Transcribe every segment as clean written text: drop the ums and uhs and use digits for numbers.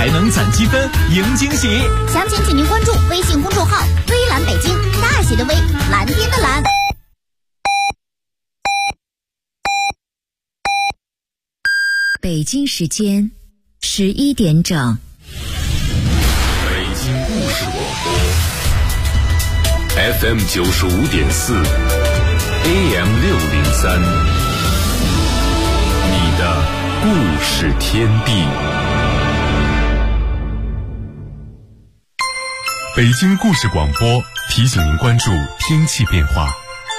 还能攒积分赢惊喜。 详情请您关注微信公众号微蓝北京，大写的微，蓝天的蓝。 北京时间11点整。 北京故事广播 FM 95.4 AM 603，你的故事天地。北京故事广播提醒您关注天气变化。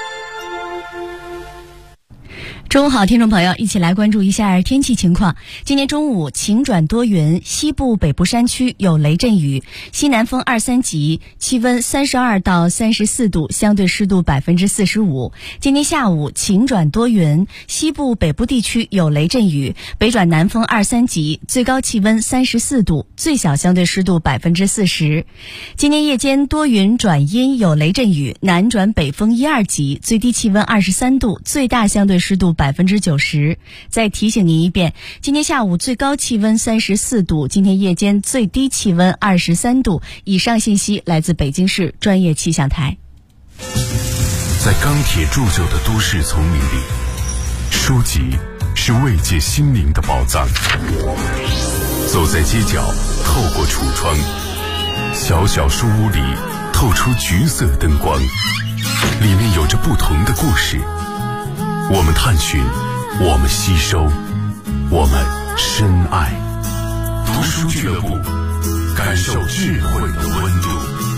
中午好，听众朋友，一起来关注一下天气情况。今天中午晴转多云，西部北部山区有雷阵雨，西南风2、3级，气温32到34度，相对湿度45%。今天下午晴转多云，西部北部地区有雷阵雨，北转南风2、3级，最高气温34度，最小相对湿度40%。今天夜间多云转阴，有雷阵雨，南转北风1、2级，最低气温23度，最大相对湿度90%。再提醒您一遍，今天下午最高气温34度，今天夜间最低气温23度。以上信息来自北京市专业气象台。 在钢铁铸就的都市丛林里，书籍是慰藉心灵的宝藏。走在街角，透过橱窗，小小书屋里透出橘色灯光，里面有着不同的故事。我们探寻，我们吸收，我们深爱。读书俱乐部，感受智慧的温度。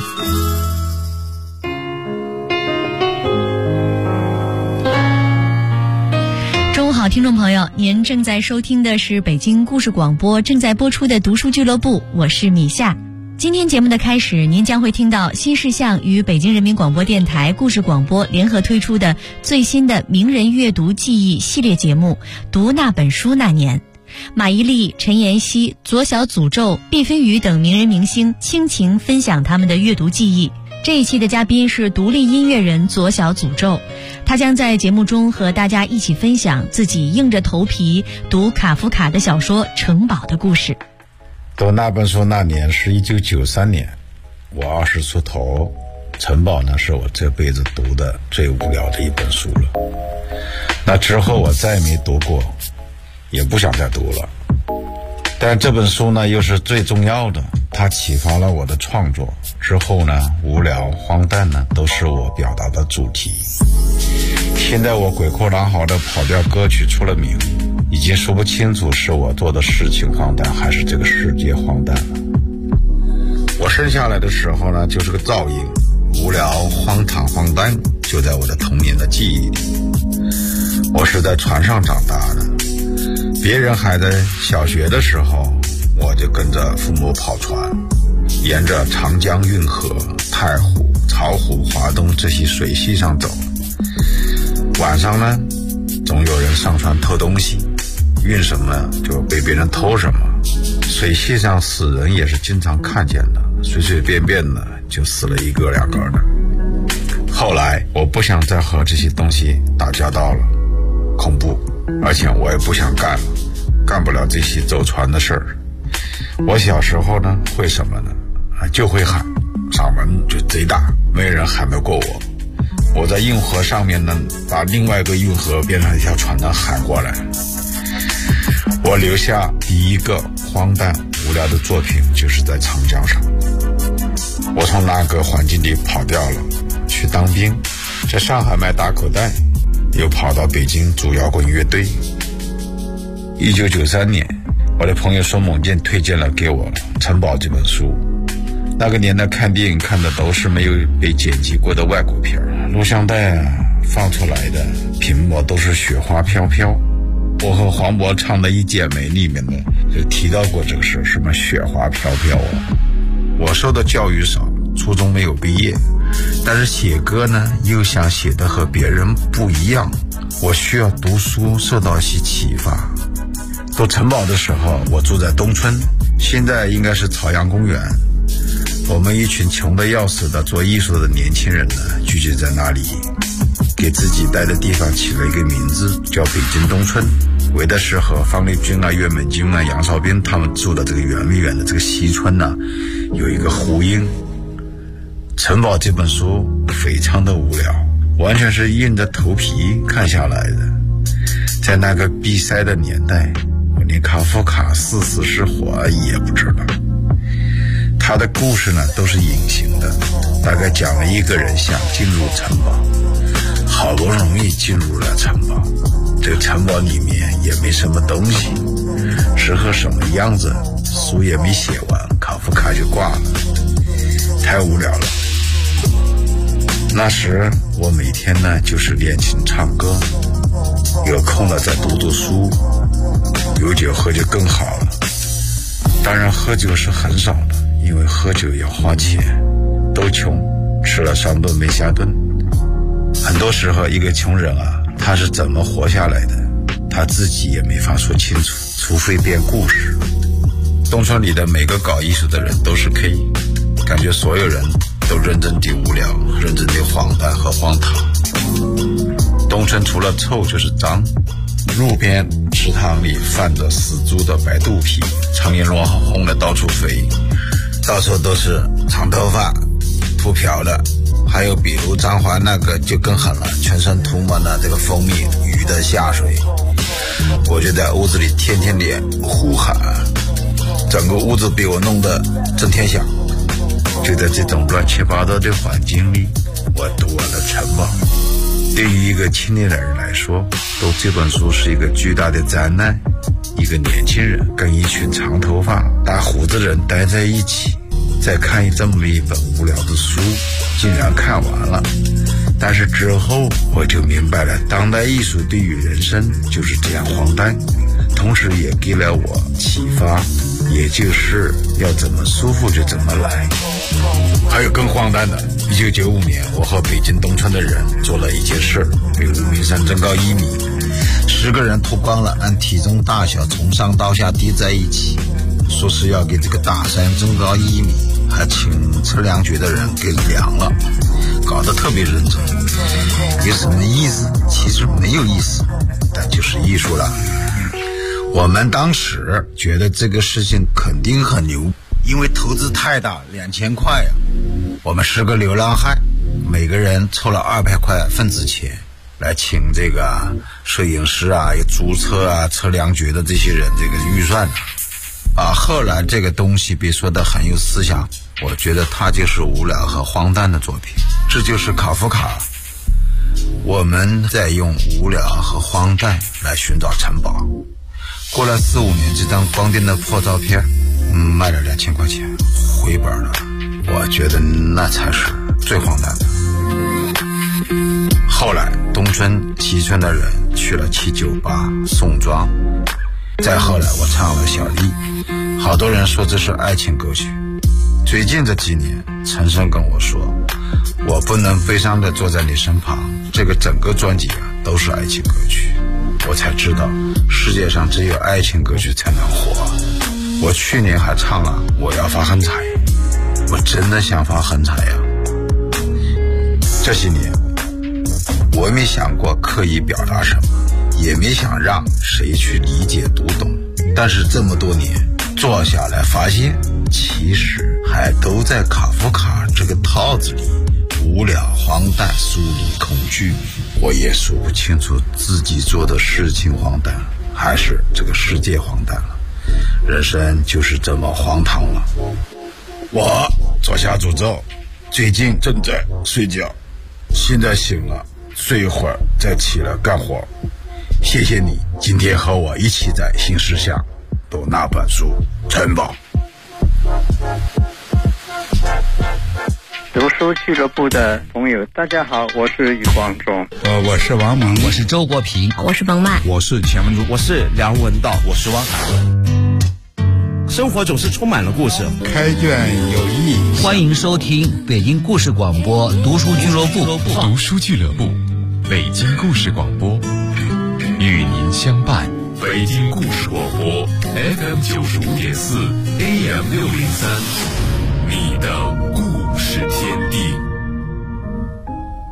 中午好，听众朋友，您正在收听的是北京故事广播正在播出的读书俱乐部，我是米夏。今天节目的开始，您将会听到新事项与北京人民广播电台故事广播联合推出的最新的名人阅读记忆系列节目《读那本书那年》。马伊琍、陈妍希、左小诅咒、毕飞宇等名人明星倾情分享他们的阅读记忆。这一期的嘉宾是独立音乐人左小诅咒，他将在节目中和大家一起分享自己硬着头皮读卡夫卡的小说《城堡》的故事。 读那本书那年是1993年，我20出头。城堡呢，是我这辈子读的最无聊的一本书了。那之后我再也没读过，也不想再读了。但这本书呢，又是最重要的，它启发了我的创作。之后呢，无聊、荒诞呢，都是我表达的主题。现在我鬼哭狼嚎的跑调歌曲出了名，已经说不清楚是我做的事情荒诞，还是这个世界荒诞了。我生下来的时候呢，就是个噪音，无聊、荒唐、荒诞，就在我的童年的记忆里。我是在船上长大的，别人还在小学的时候，我就跟着父母跑船，沿着长江运河、太湖、巢湖、华东这些水系上走。晚上呢，总有人上船偷东西，运什么就被别人偷什么。水系上死人也是经常看见的，随随便便的就死了1个2个的。后来我不想再和这些东西打交道了，恐怖，而且我也不想干了，干不了这些走船的事儿。我小时候呢，会什么呢？就会喊，嗓门就贼大，没人喊得过我。我在运河上面呢，把另外一个运河边上一条船呢喊过来。我留下第一个荒诞无聊的作品，就是在长江上。我从那个环境里跑掉了，去当兵，在上海卖打口袋，又跑到北京组摇滚乐队。1993年，我的朋友孙猛健推荐了给我《城堡》这本书。那个年代看电影看的都是没有被剪辑过的外国片，录像带放出来的屏幕都是雪花飘飘。我和黄渤唱的《一剪梅》里面呢，就提到过这个事，什么雪花飘飘啊。我受的教育少，初中没有毕业，但是写歌呢，又想写的和别人不一样。我需要读书，受到一些启发。读城堡的时候，我住在东村，现在应该是朝阳公园。我们一群穷得要死的做艺术的年轻人呢，聚集在那里，给自己待的地方起了一个名字，叫北京东村。 为的是和方力钧啊、岳美君啊、杨少斌他们住的这个圆明园的这个西村呢有一个呼应。城堡这本书非常的无聊，完全是硬着头皮看下来的。在那个闭塞的年代，我连卡夫卡是死是活也不知道。他的故事呢都是隐形的，大概讲了一个人想进入城堡，好不容易进入了城堡，这个城堡里面也没什么东西，适合什么样子书也没写完，卡夫卡就挂了，太无聊了。那时我每天呢就是练琴唱歌，有空了再读读书，有酒喝就更好了。当然喝酒是很少的，因为喝酒要花钱，都穷，吃了3顿没下顿。很多时候一个穷人啊，他是怎么活下来的，他自己也没法说清楚，除非编故事。东村里的每个搞艺术的人都是 K， 感觉所有人都认真地无聊，认真地荒诞和荒唐。东村除了臭就是脏，路边池塘里泛着死猪的白肚皮，苍蝇乱哄哄的到处飞，到处都是长头发秃瓢的，还有比如张华那个就更狠了，全身涂满了这个蜂蜜鱼的下水。我就在屋子里天天练呼喊，整个屋子被我弄得震天响。就在这种乱七八糟的环境里，我读完了城堡。对于一个青年人来说，读这本书是一个巨大的灾难。一个年轻人跟一群长头发大胡子人待在一起，再看这么一本无聊的书，竟然看完了。但是之后我就明白了，当代艺术对于人生就是这样荒诞，同时也给了我启发，也就是要怎么舒服就怎么来。还有更荒诞的，1995年我和北京东村的人做了一件事，被无名山增高1米，10个人脱光了，按体重大小从上到下叠在一起，说是要给这个大山增高1米，还请测量局的人给量了，搞得特别认真。有什么意思？其实没有意思，但就是艺术了。我们当时觉得这个事情肯定很牛，因为投资太大，2000块呀。我们10个流浪汉，每个人凑了200块份子钱，来请这个摄影师啊、有注册啊、测量局的这些人这个预算啊。后来这个东西被说得很有思想，我觉得它就是无聊和荒诞的作品。这就是卡夫卡。我们在用无聊和荒诞来寻找城堡。过了4、5年，这张光电的破照片卖了2000块钱，回本了。我觉得那才是最荒诞的。后来东村西村的人去了798宋庄，再后来我唱了小丽，好多人说这是爱情歌曲。最近这几年陈升跟我说，我不能悲伤地坐在你身旁，这个整个专辑都是爱情歌曲。我才知道世界上只有爱情歌曲才能活。我去年还唱了我要发横财，我真的想发横财呀。这些年我没想过刻意表达什么，也没想让谁去理解读懂，但是这么多年坐下来发现，其实还都在卡夫卡这个套子里，无聊、荒诞、疏离、恐惧。我也说不清楚自己做的事情荒诞，还是这个世界荒诞了。人生就是这么荒唐了。我做下诅咒，最近正在睡觉，现在醒了，睡一会儿再起来干活。谢谢你今天和我一起在新世相读那本书《城堡》。 读书俱乐部的朋友，大家好，我是余光中。 我是王蒙， 我是周国平， 我是冯曼， 我是钱文竹，我是梁文道，我是汪海。生活总是充满了故事， 开卷有益。 欢迎收听北京故事广播读书俱乐部。 读书俱乐部，北京故事广播，与您相伴。北京故事广播 FM 95.4 AM 603，你的故事天地。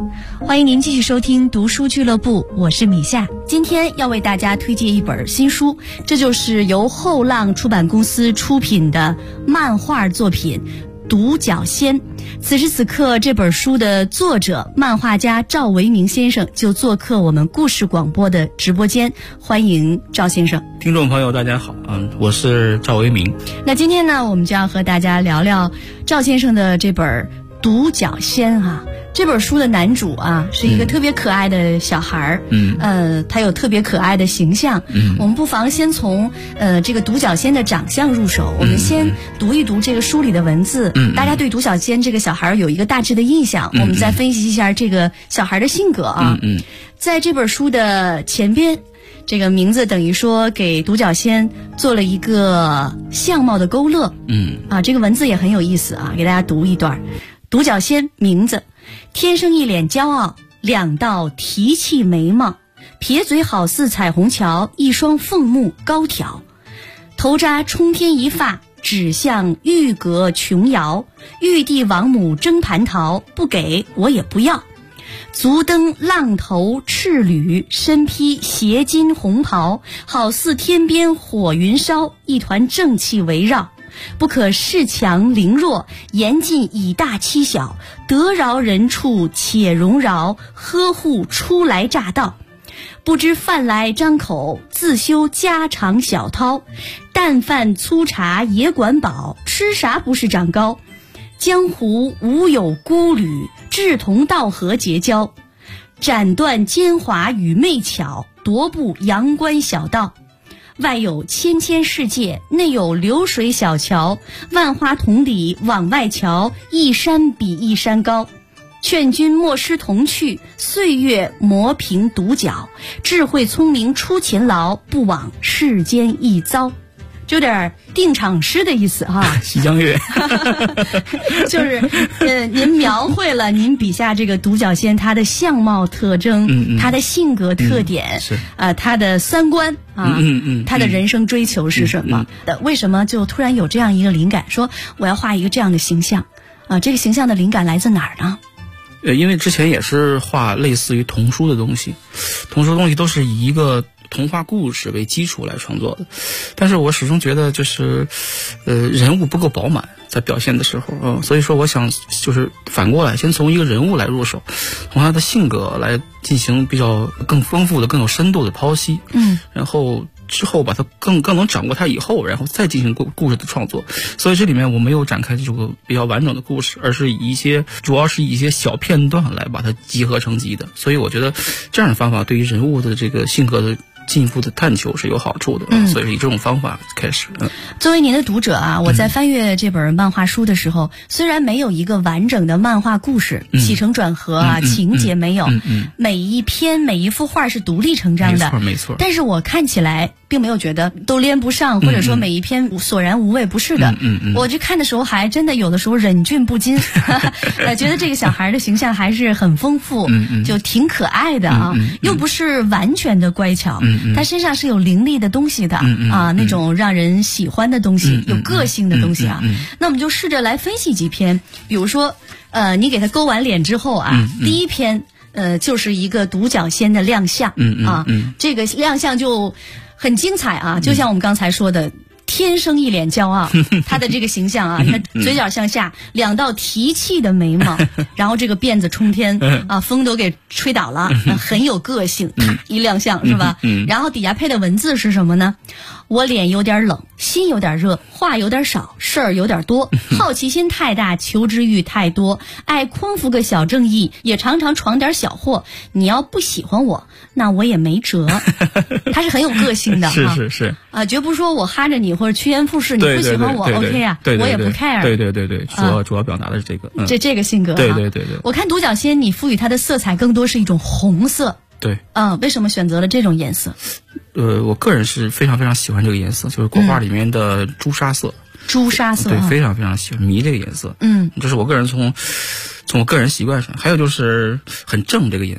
欢迎您继续收听读书俱乐部，我是米夏。今天要为大家推荐一本新书，这就是由后浪出版公司出品的漫画作品《独角仙》。此时此刻，这本书的作者漫画家赵维明先生就做客我们故事广播的直播间，欢迎赵先生。 听众朋友大家好，我是赵维明。 那今天呢，我们就要和大家聊聊赵先生的这本《独角仙》啊。这本书的男主啊是一个特别可爱的小孩他有特别可爱的形象。我们不妨先从这个独角仙的长相入手，我们先读一读这个书里的文字，大家对独角仙这个小孩有一个大致的印象，我们再分析一下这个小孩的性格啊。在这本书的前边，这个名字等于说给独角仙做了一个相貌的勾勒。这个文字也很有意思啊，给大家读一段。独角仙名字：天生一脸骄傲，2道提气眉毛，撇嘴好似彩虹桥，一双凤目高挑，头扎冲天一发，指向玉阁琼瑶，玉帝王母争蟠桃，不给我也不要。足蹬浪头赤履，身披斜金红袍，好似天边火云烧，一团正气围绕。不可恃强凌弱，严禁以大欺小，得饶人处且容饶，呵护初来乍到。不知饭来张口，自修家常小饕，但饭粗茶也管饱，吃啥不是长高。江湖无有孤旅，志同道合结交，斩断奸猾与媚巧，踱步阳关小道。外有千千世界，内有流水小桥，万花筒里往外瞧，一山比一山高。劝君莫失童趣，岁月磨平独角，智慧聪明出勤劳，不枉世间一遭。就有点定场诗的意思哈。 西江月就是您描绘了您笔下这个独角仙他的相貌特征，他的性格特点， 是他的三观啊，他的人生追求是什么？为什么就突然有这样一个灵感，说我要画一个这样的形象啊？这个形象的灵感来自哪儿呢？ 因为之前也是画类似于童书的东西，童书的东西都是以一个童话故事为基础来创作的，但是我始终觉得就是人物不够饱满，在表现的时候所以说我想就是反过来先从一个人物来入手，从他的性格来进行比较更丰富的更有深度的剖析，然后之后把它更能掌握它以后，然后再进行故事的创作。所以这里面我没有展开这个比较完整的故事，而是主要是以一些小片段来把它集合成集的。所以我觉得这样的方法对于人物的这个性格的进一步的探求是有好处的，所以是以这种方法开始。 作为您的读者啊，我在翻阅这本漫画书的时候，虽然没有一个完整的漫画故事，起承转合啊，情节没有，每一篇每一幅画是独立成章的， 没错。但是我看起来并没有觉得都连不上，或者说每一篇索然无味，不是的。我这看的时候还真的有的时候忍俊不禁，觉得这个小孩的形象还是很丰富，就挺可爱的啊，又不是完全的乖巧。他身上是有凌厉的东西的那种让人喜欢的东西，有个性的东西啊。那我们就试着来分析几篇，比如说你给他勾完脸之后啊，第一篇就是一个独角仙的亮相这个亮相就很精彩啊，就像我们刚才说的。天生一脸骄傲，他的这个形象啊，你看嘴角向下，2道提气的眉毛，然后这个辫子冲天啊，风都给吹倒了，很有个性，一亮相是吧？然后底下配的文字是什么呢？我脸有点冷，心有点热，话有点少，事儿有点多，好奇心太大，求知欲太多，爱匡扶个小正义，也常常闯点小祸。你要不喜欢我，那我也没辙。他是很有个性的， 是啊，绝不说我哈着你或者趋炎附势，你不喜欢我 OK 啊，我也不 care。 对，主要表达的是这个， 这个性格。 对。 我看独角仙，你赋予它的色彩更多是一种红色。 对， 为什么选择了这种颜色？ 我个人是非常非常喜欢这个颜色，就是国画里面的朱砂色。 朱砂色， 对，非常非常喜欢，迷这个颜色。这是我个人从我个人习惯上，还有就是很正这个颜色。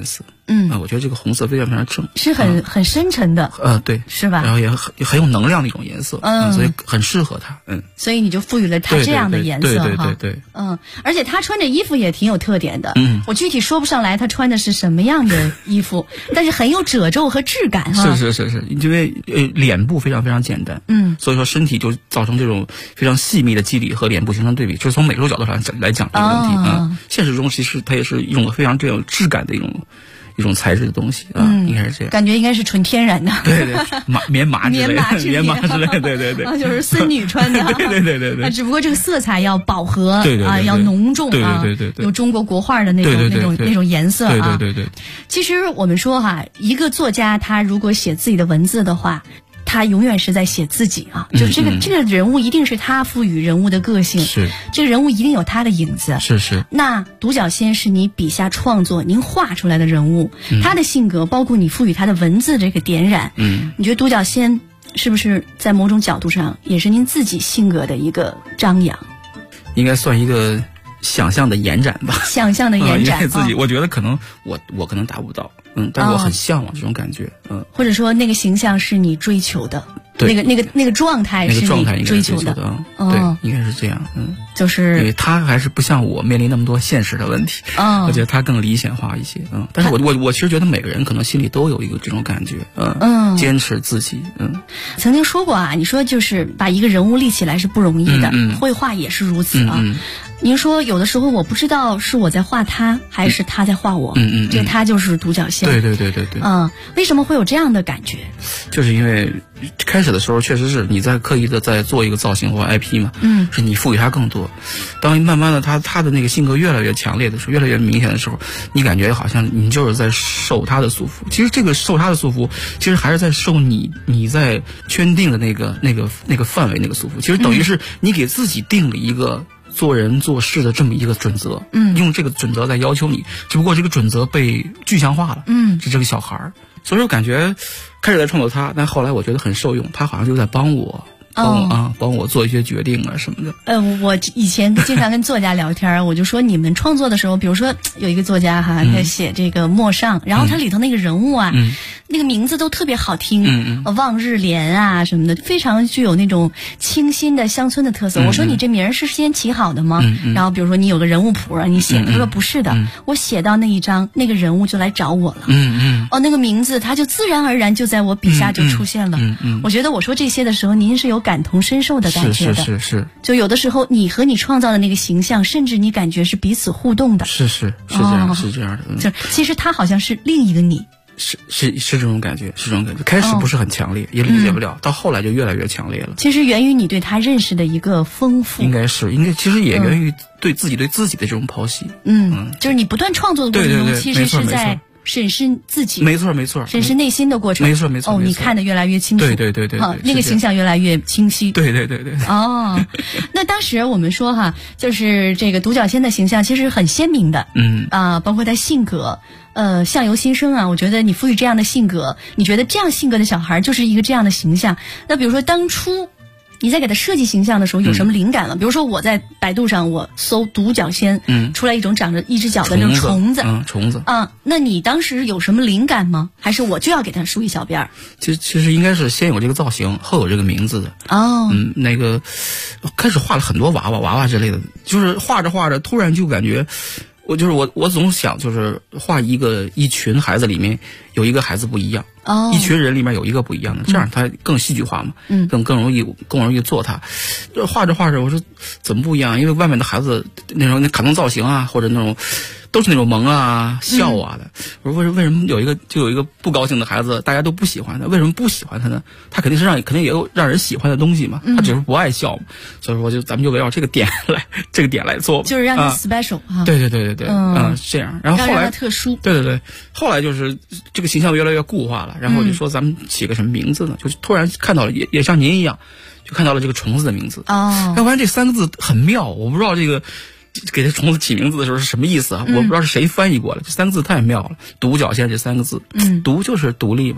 我觉得这个红色非常非常正， 是很深沉的， 对， 是吧？ 然后也很有能量的一种颜色，所以很适合他， 所以你就赋予了他这样的颜色哈， 对， 而且他穿着衣服也挺有特点的，我具体说不上来他穿的是什么样的衣服，但是很有褶皱和质感哈。 是，因为脸部非常非常简单，所以说身体就造成这种非常细密的肌理和脸部形成对比，这是从美术角度上来讲这个问题现实中其实它也是一种非常这种质感的一种材质的东西应该是这样， 感觉应该是纯天然的， 对，棉麻之类，对， 就是孙女穿的， 对， 只不过这个色彩要饱和， 对， 要浓重对， 有中国国画的那种颜色啊， 对。 其实我们说一个作家他如果写自己的文字的话，他永远是在写自己啊，就这个人物一定是他赋予人物的个性， 是这个人物一定有他的影子， 是。 那独角仙是你笔下创作您画出来的人物，他的性格包括你赋予他的文字这个点染，你觉得独角仙是不是在某种角度上也是您自己性格的一个张扬？ 应该算一个想象的延展吧， 想象的延展， 自己我觉得可能我可能达不到，但是我很向往这种感觉， 或者说那个形象是你追求的，那个状态是你追求的， 对，应该是这样， 就是因为他还是不像我面临那么多现实的问题，我觉得他更理想化一些，但是我其实觉得每个人可能心里都有一个这种感觉，坚持自己， 曾经说过你说就是把一个人物立起来是不容易的，绘画也是如此啊。您说有的时候我不知道是我在画他还是他在画我，这个他就是独角仙， 对， 为什么会有这样的感觉？ 就是因为开始的时候确实是你在刻意的在做一个造型或 IP 嘛，是你赋予他更多。当慢慢的他的那个性格越来越强烈的时候，越来越明显的时候，你感觉好像你就是在受他的束缚。其实这个受他的束缚，其实还是在受你在圈定的那个范围那个束缚。其实等于是你给自己定了一个做人做事的这么一个准则，用这个准则在要求你，只不过这个准则被具象化了，是这个小孩儿。所以我感觉开始在创作他，但后来我觉得很受用，他好像就在帮我做一些决定什么的。 我以前经常跟作家聊天，我就说你们创作的时候，比如说有一个作家他写这个陌上，然后他里头那个人物那个名字都特别好听，望日莲什么的，非常具有那种清新的乡村的特色。我说你这名是先起好的吗？然后比如说你有个人物谱你写，他说不是的，我写到那一章，那个人物就来找我了，那个名字他就自然而然就在我笔下就出现了。我觉得我说这些的时候，您是有感同身受的感觉的， 是。 就有的时候你和你创造的那个形象，甚至你感觉是彼此互动的， 是这样，是这样的。 就其实他好像是另一个你。 是这种感觉，开始不是很强烈，也理解不了，到后来就越来越强烈了。 其实源于你对他认识的一个丰富， 应该其实也源于对自己的这种剖析。 就是你不断创作的过程中，其实是在审视自己， 没错， 审视内心的过程， 没错。 你看得越来越清楚， 对， 那个形象越来越清晰， 对。 那当时我们说就是这个独角仙的形象其实很鲜明的，包括他性格。相由心生我觉得你赋予这样的性格，你觉得这样性格的小孩就是一个这样的形象。那比如说当初你在给他设计形象的时候有什么灵感了？比如说我在百度上我搜独角仙，出来一种长着一只脚的那种虫子，那你当时有什么灵感吗？还是我就要给他梳一小辫儿？ 其实应该是先有这个造型，后有这个名字的。那个开始画了很多娃娃之类的，就是画着突然就感觉。我总想就是画一群孩子里面有一个孩子不一样，一群人里面有一个不一样的，这样他更戏剧化嘛，更容易做他。画着我说怎么不一样？因为外面的孩子那种卡通造型或者那种都是那种萌笑的。我说为什么有一个不高兴的孩子，大家都不喜欢他？为什么不喜欢他呢？他肯定也有让人喜欢的东西嘛，他只是不爱笑嘛。所以说咱们就围绕这个点来做， 就是让他 special 对，这样。然后后来让他特殊， 对，后来就是这个形象越来越固化了。然后我就说咱们起个什么名字呢？就是突然看到了，也像您一样，就看到了这个虫子的名字。我发现这3个字很妙，我不知道这个。给这虫子起名字的时候是什么意思我不知道是谁翻译过来，这3个字太妙了。独角仙这3个字，独就是独立嘛，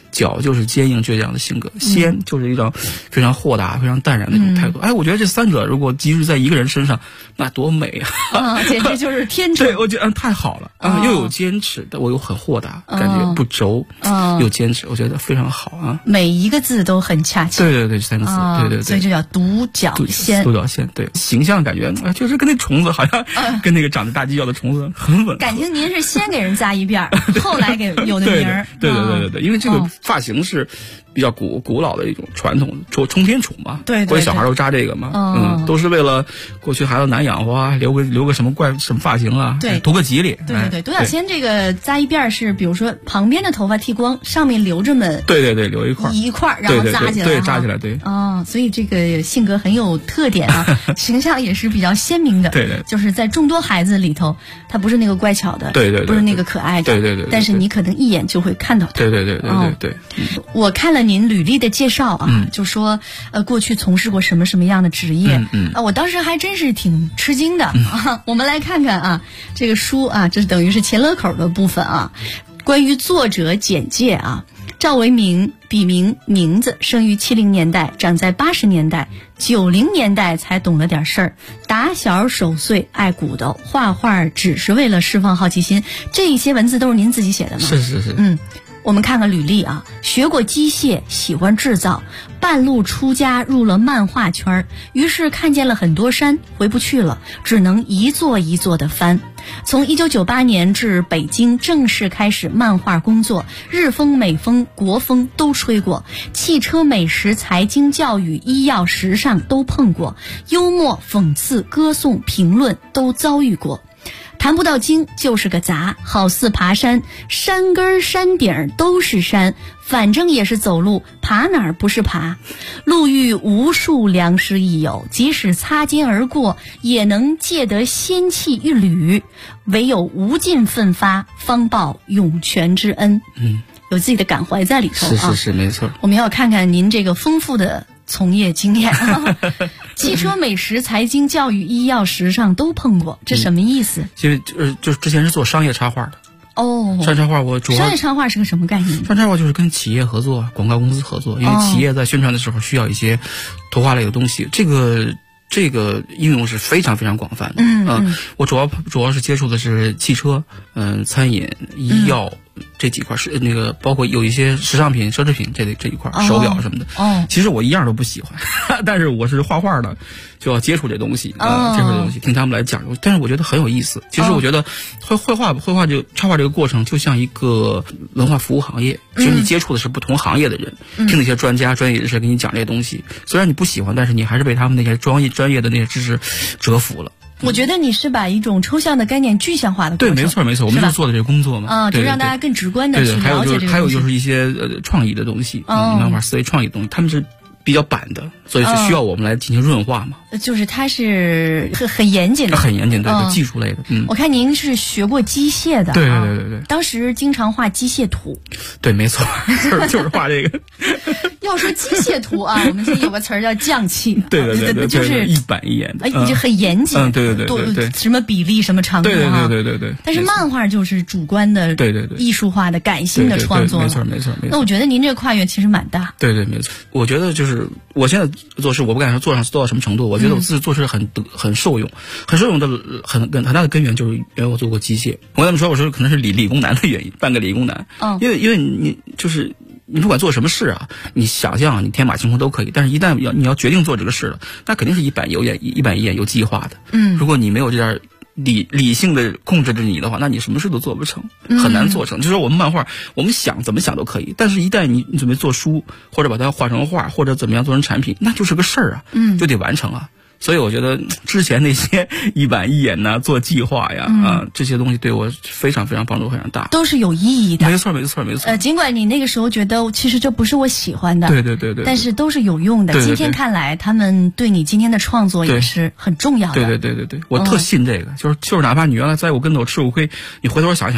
角就是坚硬倔强的性格，仙就是一种非常豁达、非常淡然的一种态度。哎，我觉得这三者如果集中在一个人身上，那多美啊！简直就是天成。 对，我觉得太好了啊！又有坚持，但我又很豁达，感觉不轴，又坚持，我觉得非常好啊！ 每一个字都很恰切。 对对对，三个字，对对对， 所以就叫独角仙。 独角仙，对，形象感觉就是跟那虫子好像跟那个长着大犄角的虫子很吻。 感情您是先给人扎一辫儿，后来给有的名儿。 对对对对对，因为这个发型是比较古老的一种传统，冲天杵嘛， 对， 过去小孩都扎这个嘛，都是为了过去孩子难养活啊，留个什么发型啊， 对， 图个吉利。 对对对，独角仙这个扎一辫儿是，比如说旁边的头发剃光，上面留着们， 对对对，留一块， 然后扎起来， 对，扎起来，对。 所以这个性格很有特点啊，形象也是比较鲜明的， 对对， 就是在众多孩子里头，他不是那个乖巧的， 对对， 不是那个可爱的， 对对对， 但是你可能一眼就会看到他， 对对对对对对。 我看了您履历的介绍啊，就说过去从事过什么什么样的职业，我当时还真是挺吃惊的啊。我们来看看啊，这个书啊，这等于是前乐口的部分啊，关于作者简介啊。赵维明，笔名名字，生于70年代，长在80年代，90年代才懂了点事儿。打小守岁，爱鼓捣，画画只是为了释放好奇心。这些文字都是您自己写的吗？ 是是是。 我们看看履历啊，学过机械，喜欢制造，半路出家入了漫画圈，于是看见了很多山，回不去了，只能一座一座的翻。从1998年至北京正式开始漫画工作，日风、美风、国风都吹过，汽车、美食、财经、教育、医药、时尚都碰过，幽默、讽刺、歌颂、评论都遭遇过。谈不到精就是个杂，好似爬山，山根山顶都是山，反正也是走路，爬哪儿不是爬。路遇无数良师益友，即使擦肩而过，也能借得仙气一缕。唯有无尽奋发，方报涌泉之恩。有自己的感怀在里头啊。 是是是，没错。 我们要看看您这个丰富的从业经验汽车、美食、财经、教育、医药、时尚都碰过，这什么意思？ 因为就是之前是做商业插画的。商业插画我主要。 商业插画是个什么概念？ 商业插画就是跟企业合作，广告公司合作，因为企业在宣传的时候需要一些图画类的东西，这个应用是非常非常广泛的。我主要是接触的是汽车、餐饮、医药。这几块是那个，包括有一些时尚品、奢侈品这一块，手表什么的。其实我一样都不喜欢，但是我是画画的，就要接触这东西接触这东西，听他们来讲。但是我觉得很有意思。其实我觉得绘画这个插画这个过程，就像一个文化服务行业。其实你接触的是不同行业的人，听那些专家、专业人士给你讲这些东西。虽然你不喜欢，但是你还是被他们那些专业的那些知识折服了。 我觉得你是把一种抽象的概念具象化的过程。 对，没错，我们就做的这个工作嘛。 就让大家更直观的去了解这个。 还有就是一些创意的东西，漫画思维创意的东西，他们是比较板的，所以是需要我们来进行润化嘛。 就是它是很严谨的， 很严谨，对，技术类的。 我看您是学过机械的， 对对对对， 当时经常画机械图。 对，没错，就是画这个。 要说机械图啊，我们这有个词儿叫匠气。 对对对对， 就是一板一眼的， 就很严谨。 对对对对， 什么比例，什么长度啊？ 对对对对对。 但是漫画就是主观的， 对对对， 艺术化的、感性的创作。 没错没错。 那我觉得您这个跨越其实蛮大。 对对没错，我觉得就是我现在做事，我不敢说做到什么程度，我觉得我自己做事很受用，很受用的很大的根源就是因为我做过机械。我跟他们说，我说可能是理工男的原因，半个理工男。因为你就是你不管做什么事啊，你想象你天马行空都可以，但是一旦你要决定做这个事了，那肯定是一板一眼有计划的。如果你没有这点理性的控制着你的话，那你什么事都做不成，很难做成。就是说我们漫画，我们怎么想都可以，但是一旦你准备做书，或者把它画成画，或者怎么样做成产品，那就是个事儿啊，就得完成啊。所以我觉得之前那些一板一眼呐、做计划呀这些东西对我非常非常帮助非常大， 都是有意义的。 没错。 尽管你那个时候觉得其实这不是我喜欢的， 对， 但是都是有用的。今天看来，他们对你今天的创作也是很重要的。 对，我特信这个，就是哪怕你原来在我跟头吃过亏，你回头想想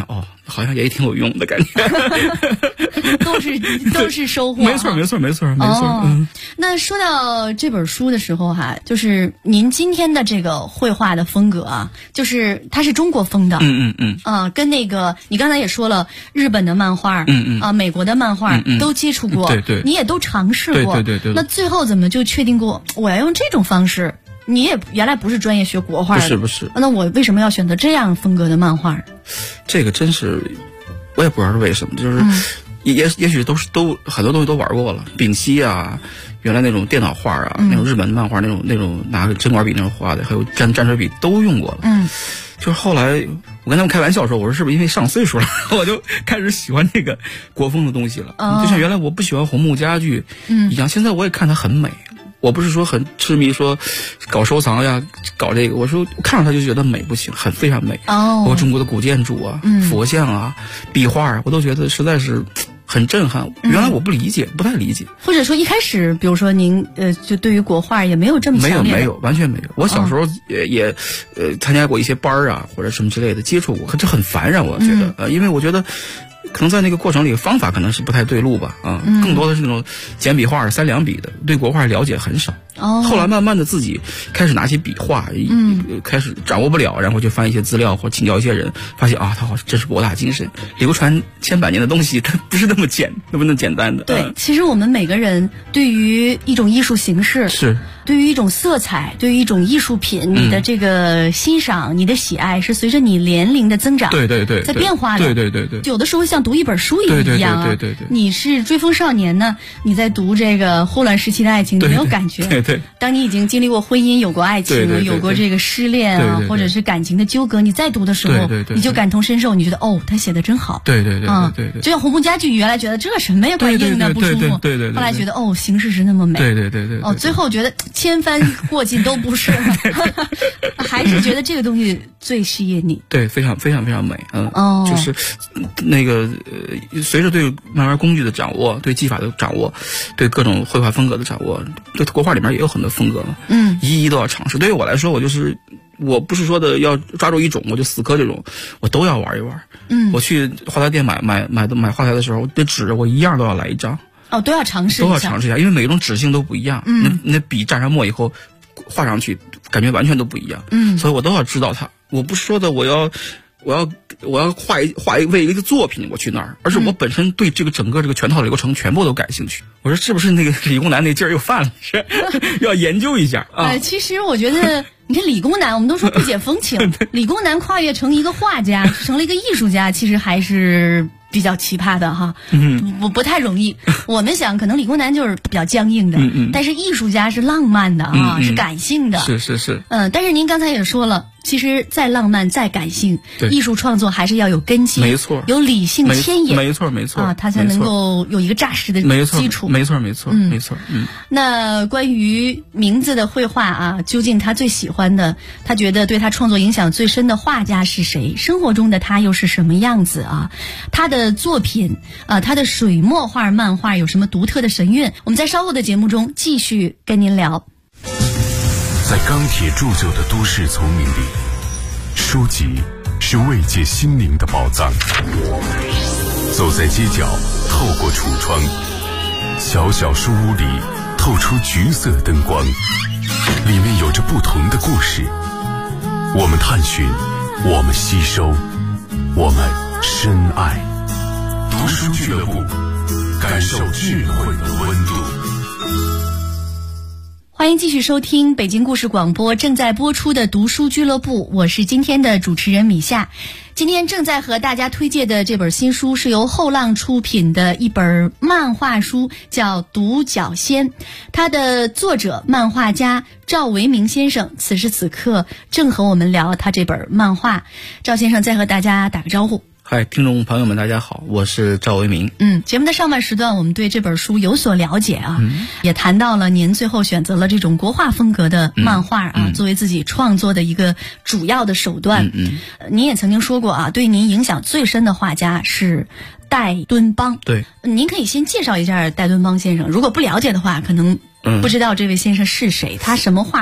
好像也挺有用的感觉。 都是收获。 没错。 那说到这本书的时候哈，就是您今天的这个绘画的风格啊，就是它是中国风的。跟那个你刚才也说了，日本的漫画，美国的漫画都接触过， 对， 你也都尝试过， 对。 那最后怎么就确定过我要用这种方式？你也原来不是专业学国画的， 不是。 那我为什么要选择这样风格的漫画？ 这个真是我也不知道是为什么，就是也许都很多东西都玩过了，丙烯啊，原来那种电脑画啊，那种日本漫画那种拿个针管笔那种画的，还有蘸水笔都用过了。就是后来我跟他们开玩笑说，我说是不是因为上岁数了，我就开始喜欢这个国风的东西了。就像原来我不喜欢红木家具一样，现在我也看它很美。我不是说很痴迷说搞收藏呀，搞这个，我说看着它就觉得美不行，非常美。包括中国的古建筑啊、佛像啊、壁画啊，我都觉得实在是很震撼。原来我不太理解。 或者说一开始，比如说您就对于国画也没有这么强烈。 没有，完全没有。我小时候也参加过一些班啊或者什么之类的，接触过，可这很烦让我觉得因为我觉得。可能在那个过程里，方法可能是不太对路吧，更多的是那种简笔画、3两笔的，对国画了解很少。后来慢慢的自己开始拿起笔画，开始掌握不了，然后就翻一些资料或请教一些人，发现啊，他好像真是博大精深，流传千百年的东西，它不是那么简单的。 对，其实我们每个人对于一种艺术形式， 是对于一种色彩，对于一种艺术品，你的这个欣赏，你的喜爱，是随着你年龄的增长， 对， 在变化的。 对， 有的时候像读一本书也一样啊。 对。 你是追风少年呢，你在读这个霍乱时期的爱情，你没有感觉。 对。 当你已经经历过婚姻，有过爱情，有过这个失恋啊，或者是感情的纠葛，你再读的时候，你就感同身受，你觉得他写的真好。 对。 就像红木家具，原来觉得这什么呀，怪硬的不舒服。 对。 后来觉得形式是那么美。 对。 最后觉得千番过尽都不是，还是觉得这个东西最吸引你。 对，非常美。就是那个随着对漫画工具的掌握，对技法的掌握，对各种绘画风格的掌握，对国画里面也有很多风格嘛。一都要尝试。对于我来说，我不是说的要抓住一种我就死磕这种，我都要玩一玩。我去画材店买画材的时候，这纸我一样都要来一张。 都要尝试一下，因为每种纸性都不一样。那笔蘸上墨以后，画上去感觉完全都不一样。所以我都要知道它。我不是说的我要画为一个作品我去那儿，而是我本身对这个整个这个全套的流程全部都感兴趣。我说是不是那个理工男那劲儿又犯了？是要研究一下啊。 其实我觉得。你看理工男，我们都说不解风情，理工男跨越成一个画家，成了一个艺术家，其实还是比较奇葩的哈。不太容易。我们想，可能理工男就是比较僵硬的，但是艺术家是浪漫的啊，是感性的。 是。 但是您刚才也说了，其实再浪漫再感性，艺术创作还是要有根基， 没错， 有理性牵引， 没错啊，它才能够有一个扎实的基础。 没错。 那关于名字的绘画啊，究竟他最喜欢的，他觉得对他创作影响最深的画家是谁？生活中的他又是什么样子啊？他的作品他的水墨画、漫画有什么独特的神韵？我们在稍后的节目中继续跟您聊。 在钢铁铸就的都市丛林里，书籍是慰藉心灵的宝藏。走在街角，透过橱窗，小小书屋里透出橘色灯光，里面有着不同的故事。我们探寻，我们吸收，我们深爱。读书俱乐部，感受智慧的温度。 欢迎继续收听北京故事广播正在播出的读书俱乐部，我是今天的主持人米夏。今天正在和大家推荐的这本新书是由后浪出品的一本漫画书，叫《独角仙》。它的作者漫画家赵维明先生此时此刻正和我们聊他这本漫画。赵先生再和大家打个招呼。 嗨，听众朋友们大家好，我是赵维明。 节目的上半时段我们对这本书有所了解啊，也谈到了您最后选择了这种国画风格的漫画作为自己创作的一个主要的手段。您也曾经说过啊，对您影响最深的画家是戴敦邦。 对， 您可以先介绍一下戴敦邦先生，如果不了解的话，可能不知道这位先生是谁，他什么画风？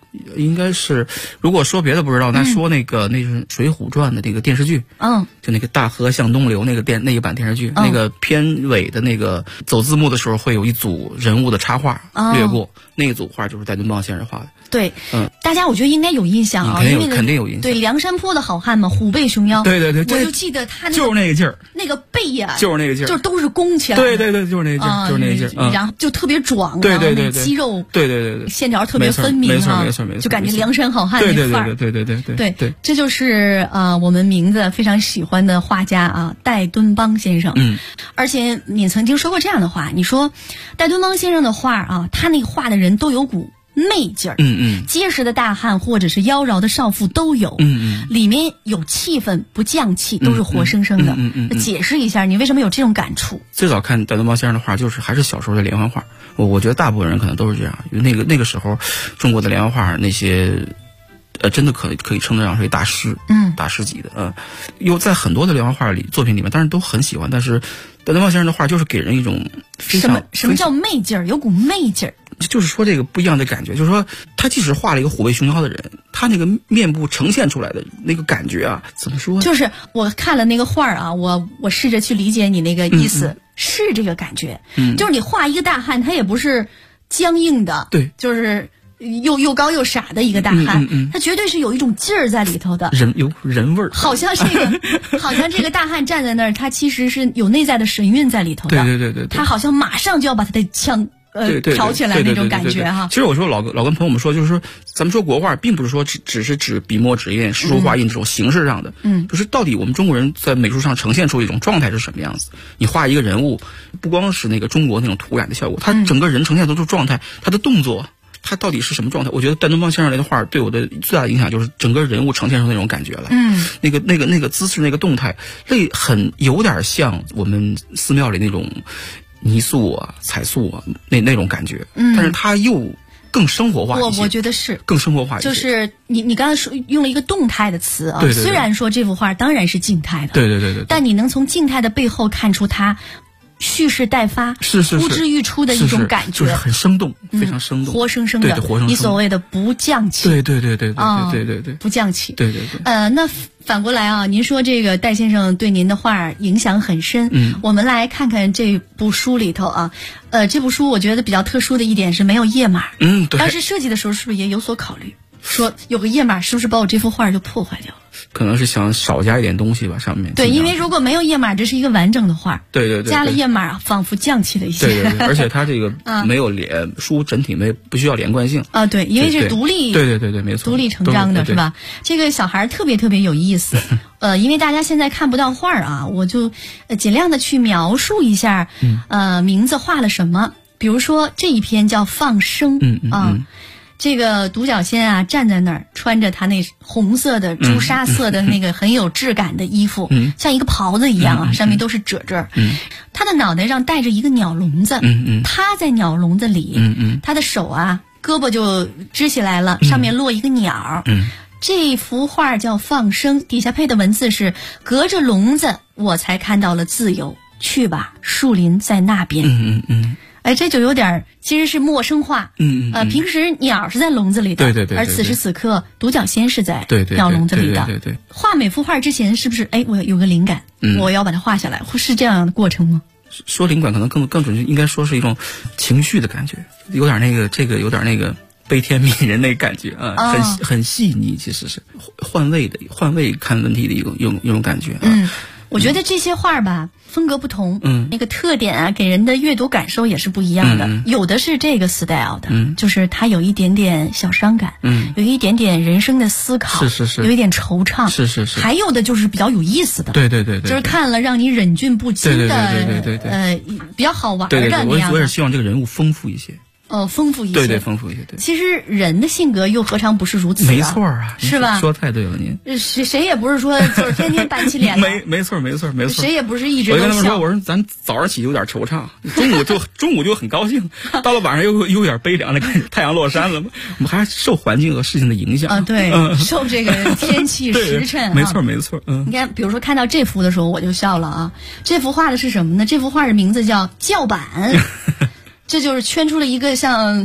应该是，如果说别的不知道，那说那是《水浒传》的那个电视剧，就那个大河向东流那一版电视剧，那个片尾的那个走字幕的时候会有一组人物的插画掠过，那个组画就是戴敦邦先生画的。 对，大家我觉得应该有印象啊， 肯定有印象。 对，梁山坡的好汉嘛，虎背熊腰。 对， 我就记得他就是那个劲儿， 那个背呀， 就是那个劲儿， 就是都是弓起来的。 对，就是那个劲儿，就是那个劲儿。 然后就特别壮， 对， 肌肉， 对， 线条特别分明啊， 没错， 就感觉梁山好汉那范儿。 对， 这就是我们名字非常喜欢的画家啊，戴敦邦先生。而且你曾经说过这样的话，你说戴敦邦先生的画啊，他那画的人都有股媚劲儿，结实的大汉或者是妖娆的少妇都有，里面有气氛不降气，都是活生生的。解释一下，你为什么有这种感触？ 最早看戴敦邦先生的画，还是小时候的连环画。我觉得大部分人可能都是这样，因为那个时候中国的连环画那些，真的可以称得上是大师，大师级的。又在很多的连环画作品里面，当然都很喜欢，但是戴敦邦先生的画就是给人一种非常什么叫媚劲儿？有股媚劲儿。 就是说这个不一样的感觉，就是说他即使画了一个虎背熊腰的人，他那个面部呈现出来的那个感觉啊，怎么说呢？ 就是我看了那个画啊，我试着去理解你那个意思，是这个感觉。就是你画一个大汉，他也不是僵硬的， 对， 就是又高又傻的一个大汉，他绝对是有一种劲儿在里头的， 有人味儿。 好像这个大汉站在那儿，他其实是有内在的神韵在里头的。 对， 他好像马上就要把他的枪挑起来那种感觉哈。 其实我说老跟朋友们说，就是说咱们说国画，并不是说只是指笔墨纸砚、诗书画印这种形式上的，就是到底我们中国人在美术上呈现出一种状态是什么样子。你画一个人物，不光是那个中国那种涂染的效果，他整个人呈现出的状态，他的动作，他到底是什么状态？我觉得戴敦邦先生的画对我的最大的影响就是整个人物呈现出那种感觉来，那个姿势、那个动态，有点像我们寺庙里那种泥塑啊、彩塑啊那种感觉，但是它又更生活化一些。 我觉得是更生活化一些。 就是你刚才说用了一个动态的词啊， 对， 虽然说这幅画当然是静态的， 对， 但你能从静态的背后看出它蓄势待发， 是呼之欲出的一种感觉， 就是很生动，非常生动， 活生生的， 对，活生生。 你所谓的不降气， 对， 不降气， 对。 那反过来啊，您说这个戴先生对您的画影响很深，我们来看看这部书里头啊，这部书我觉得比较特殊的一点是没有页码， 对。 当时设计的时候是不是也有所考虑？说有个页码是不是把我这幅画就破坏掉了？ 可能是想少加一点东西吧，上面。 对，因为如果没有页码，这是一个完整的画。 对， 加了页码，仿佛降气了一些。 对，而且它这个没有书整体不需要连贯性啊。对，因为是独立。 对，没错。 独立成章的是吧？这个小孩特别有意思。因为大家现在看不到画啊，我就尽量的去描述一下，名字画了什么。比如说这一篇叫放生，这个独角仙啊，站在那儿，穿着他那红色的朱砂色的那个很有质感的衣服，像一个袍子一样啊，上面都是褶褶。他的脑袋上戴着一个鸟笼子，他在鸟笼子里，他的手啊，胳膊就支起来了，上面落一个鸟。这幅画叫放生，底下配的文字是：隔着笼子，我才看到了自由。去吧，树林在那边。哎，这就有点其实是陌生化。平时鸟是在笼子里的， 对， 而此时此刻独角仙是在鸟笼子里的。 对。 画每幅画之前，是不是我有个灵感，我要把它画下来，是这样的过程吗？ 说灵感可能更准确，应该说是一种情绪的感觉，有点那个悲天悯人那感觉啊，很细腻，其实是换位看问题的一种感觉。 我觉得这些画吧，风格不同，那个特点啊，给人的阅读感受也是不一样的。有的是这个 style 的，就是它有一点点小伤感，有一点点人生的思考， 是， 有一点惆怅， 是。 还有的就是比较有意思的， 对， 就是看了让你忍俊不禁的， 对， 比较好玩的那样的。 我也希望这个人物丰富一些。 丰富一些， 对，丰富一些。对， 其实人的性格又何尝不是如此？ 没错啊， 是吧？ 说太对了，您谁也不是说就是天天板起脸来。 没错。 谁也不是一直都笑。 我跟他们说，我说咱早上起有点惆怅，中午就很高兴，到了晚上又有点悲凉的感觉，太阳落山了嘛。我们还是受环境和事情的影响啊，对，受这个天气时辰。 没错。 你看，比如说看到这幅的时候，我就笑了啊。这幅画的是什么呢？这幅画的名字叫叫板，这就是圈出了一个像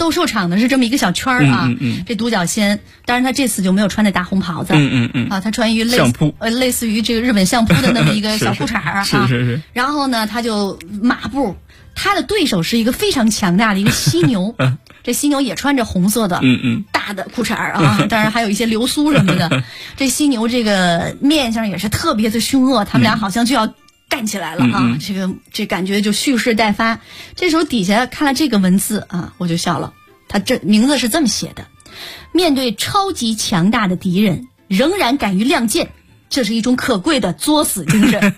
斗兽场的是这么一个小圈儿啊。这独角仙，当然他这次就没有穿那大红袍子。他穿一类似于这个日本相扑的那么一个小裤衩啊。 是。 然后呢，他就马步，他的对手是一个非常强大的一个犀牛。这犀牛也穿着红色的大的裤衩啊，当然还有一些流苏什么的。这犀牛这个面相也是特别的凶恶，他们俩好像就要干起来了啊！这感觉就蓄势待发。这时候底下看了这个文字啊，我就笑了。他这名字是这么写的：面对超级强大的敌人，仍然敢于亮剑，这是一种可贵的作死精神。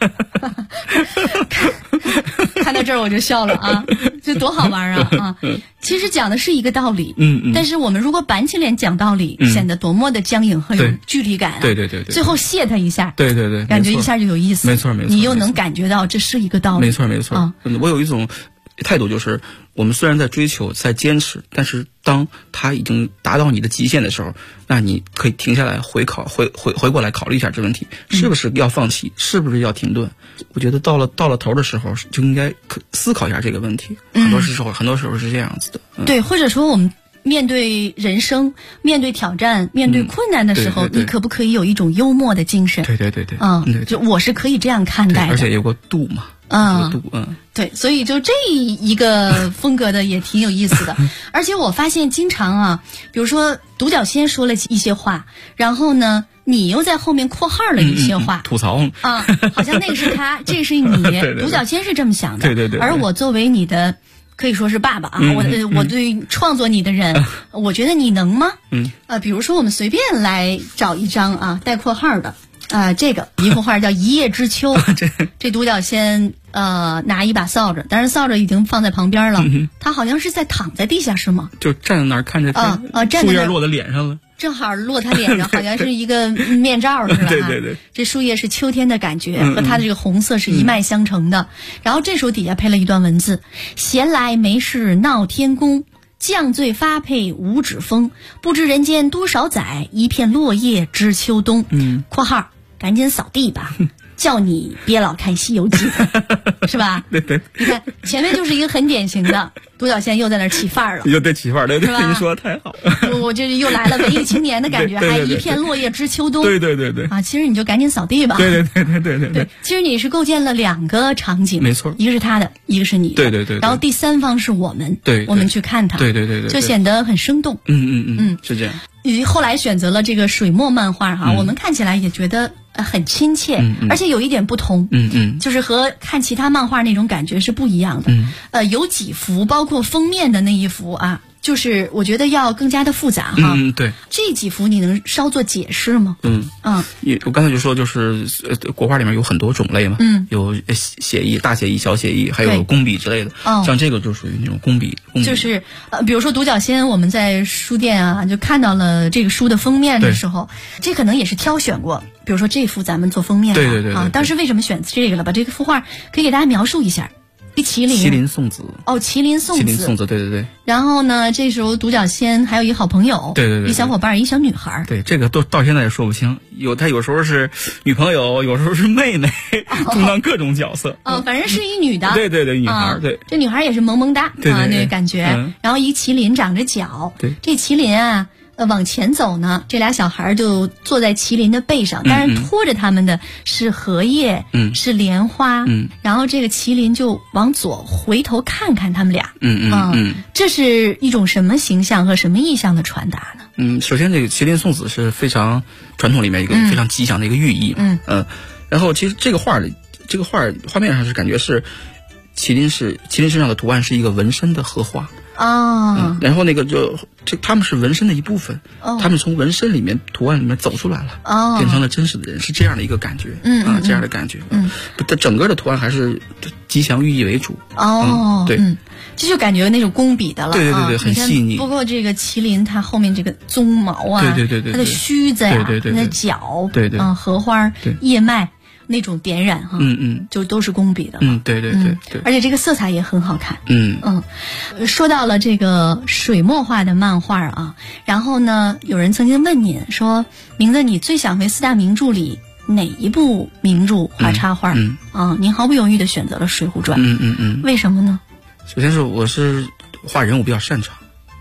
看到这儿我就笑了啊，这多好玩啊！其实讲的是一个道理，但是我们如果板起脸讲道理，显得多么的僵硬和有距离感啊！ 对， 最后谢他一下， 对， 感觉一下就有意思， 没错， 你又能感觉到这是一个道理， 没错。我有一种态度，就是我们虽然在追求，在坚持，但是当他已经达到你的极限的时候，那你可以停下来回过来考虑一下这问题，是不是要放弃，是不是要停顿？我觉得到了头的时候，就应该思考一下这个问题。很多时候是这样子的。 对，或者说我们面对人生、面对挑战、面对困难的时候，你可不可以有一种幽默的精神？ 对， 就我是可以这样看待的， 而且有个度嘛。 对，所以就这一个风格的也挺有意思的。而且我发现经常啊，比如说独角仙说了一些话，然后呢，你又在后面括号了一些话， 吐槽啊，好像那个是他，这个是你，独角仙是这么想的， 对。 而我作为你的可以说是爸爸啊，我对创作你的人，我觉得你能吗？比如说我们随便来找一张啊带括号的。这个一幅画叫《一叶知秋》，这独角仙拿一把扫帚，但是扫帚已经放在旁边了，他好像是在躺在地下是吗？ 就站在那儿看着树叶落在脸上了， 正好落他脸上，好像是一个面罩似的。 对， 这树叶是秋天的感觉，和它的这个红色是一脉相承的。然后这时候底下配了一段文字：闲来没事闹天宫，降罪发配五指峰，不知人间多少载，一片落叶知秋冬。括号赶紧扫地吧，叫你别老看《西游记》，是吧？ 对， 你看前面就是一个很典型的独角仙又在那儿起范儿了， 又对起范儿，对，你说的太好， 我这又来了文艺青年的感觉，还一片落叶知秋冬， 对啊，其实你就赶紧扫地吧， 对， 其实你是构建了两个场景， 没错， 一个是他的，一个是你的， 对， 然后第三方是我们， 对， 我们去看它， 对， 就显得很生动， 是这样。 后来选择了这个水墨漫画哈，我们看起来也觉得很亲切，而且有一点不同，就是和看其他漫画那种感觉是不一样的。有几幅，包括封面的那一幅啊，就是我觉得要更加的复杂哈。 对， 这几幅你能稍作解释吗？ 我刚才就说，就是国画里面有很多种类嘛，有写意、大写意、小写意，还有工笔之类的。像这个就属于那种工笔， 就是比如说独角仙，我们在书店啊就看到了这个书的封面的时候，这可能也是挑选过。比如说这幅咱们做封面对啊，当时为什么选这个了？把这个幅画可以给大家描述一下。麒麟送子麒麟送子， 对。 然后呢，这时候独角仙还有一好朋友， 对， 一小伙伴，一小女孩。 对，这个都到现在也说不清，他有时候是女朋友，有时候是妹妹，充当各种角色。 反正是一女的。 对，女孩。对， 这女孩也是萌萌哒啊，那个感觉。然后一麒麟长着角， 对， 这麒麟啊。往前走呢，这俩小孩就坐在麒麟的背上，当然拖着他们的是荷叶，是莲花，然后这个麒麟就往左回头看看他们俩，这是一种什么形象和什么意象的传达呢？首先这个麒麟送子是非常传统里面一个非常吉祥的一个寓意，然后其实这个画面上是感觉是麒麟身上的图案是一个纹身的荷花。然后那个他们是纹身的一部分，他们从纹身里面图案里面走出来了，变成了真实的人，是这样的一个感觉，这样的感觉，整个的图案还是吉祥寓意为主，对， 这就感觉那种工笔的了， 对，很细腻。 不过这个麒麟它后面这个鬃毛啊， 对， 它的须子呀，它的角， 对， 荷花、叶脉。那种点染哈，就都是工笔的， 对， 而且这个色彩也很好看，说到了这个水墨画的漫画啊，然后呢，有人曾经问您说，名字你最想为4大名著里哪一部名著画插画？您毫不犹豫地选择了《水浒传》，为什么呢？ 首先是我是画人物比较擅长，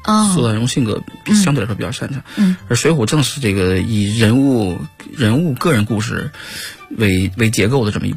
塑造人物性格相对来说比较擅长。而水浒正是这个以人物个人故事为结构的这么一